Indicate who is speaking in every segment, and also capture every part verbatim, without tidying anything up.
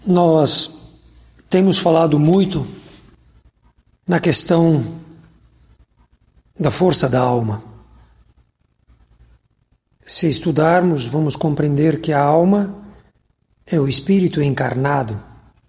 Speaker 1: Nós temos falado muito na questão da força da alma. Se estudarmos, vamos compreender que a alma é o espírito encarnado.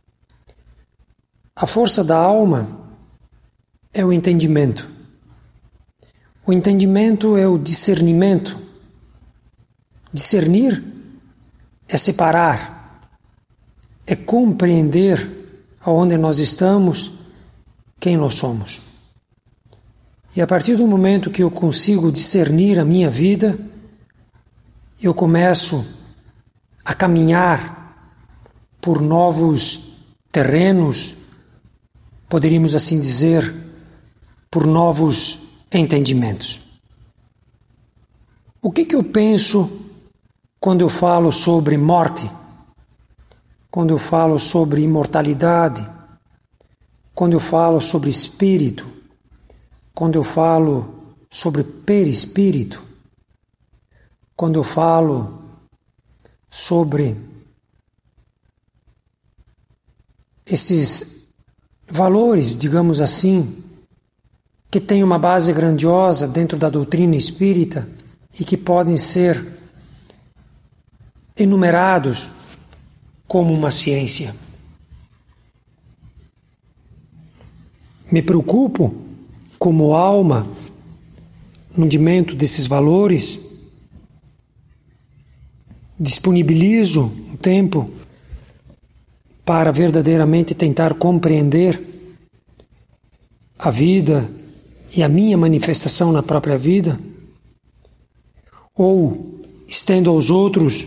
Speaker 1: A força da alma é o entendimento. O entendimento é o discernimento. Discernir é separar, é compreender aonde nós estamos, quem nós somos. E a partir do momento que eu consigo discernir a minha vida, eu começo a caminhar por novos terrenos, poderíamos assim dizer, por novos entendimentos. O que que eu penso quando eu falo sobre morte? Quando eu falo sobre imortalidade? Quando eu falo sobre espírito? Quando eu falo sobre perispírito? Quando eu falo sobre esses valores, digamos assim, que têm uma base grandiosa dentro da doutrina espírita e que podem ser enumerados como uma ciência. Me preocupo, como alma, no rendimento desses valores, disponibilizo um tempo para verdadeiramente tentar compreender a vida e a minha manifestação na própria vida, ou estendo aos outros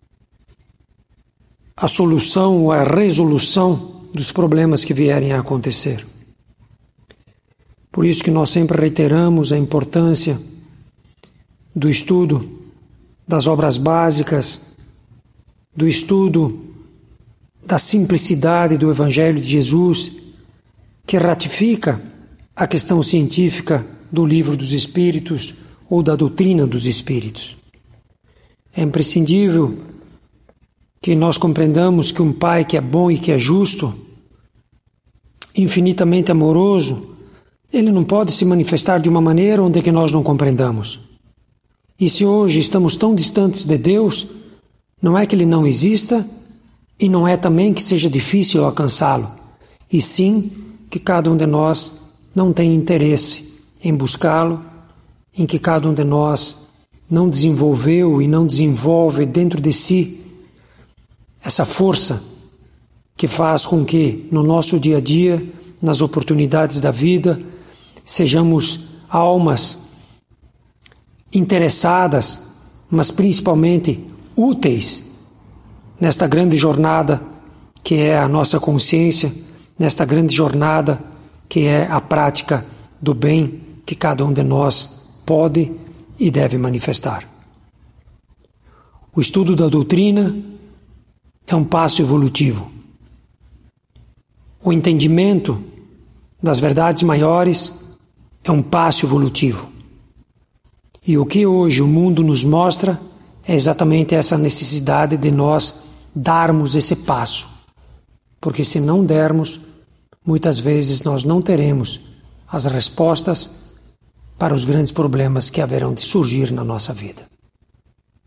Speaker 1: a solução ou a resolução dos problemas que vierem a acontecer. Por isso que nós sempre reiteramos a importância do estudo das obras básicas, do estudo da simplicidade do Evangelho de Jesus, que ratifica a questão científica do Livro dos Espíritos ou da doutrina dos Espíritos. É imprescindível que nós compreendamos que um Pai que é bom e que é justo, infinitamente amoroso, ele não pode se manifestar de uma maneira onde que nós não compreendamos. E se hoje estamos tão distantes de Deus, não é que ele não exista e não é também que seja difícil alcançá-lo, e sim que cada um de nós não tem interesse em buscá-lo, em que cada um de nós não desenvolveu e não desenvolve dentro de si essa força que faz com que no nosso dia a dia, nas oportunidades da vida, sejamos almas interessadas, mas principalmente úteis nesta grande jornada que é a nossa consciência, nesta grande jornada que é a prática do bem que cada um de nós pode e deve manifestar. O estudo da doutrina é um passo evolutivo. O entendimento das verdades maiores é um passo evolutivo. E o que hoje o mundo nos mostra é exatamente essa necessidade de nós darmos esse passo. Porque se não dermos, muitas vezes nós não teremos as respostas para os grandes problemas que haverão de surgir na nossa vida.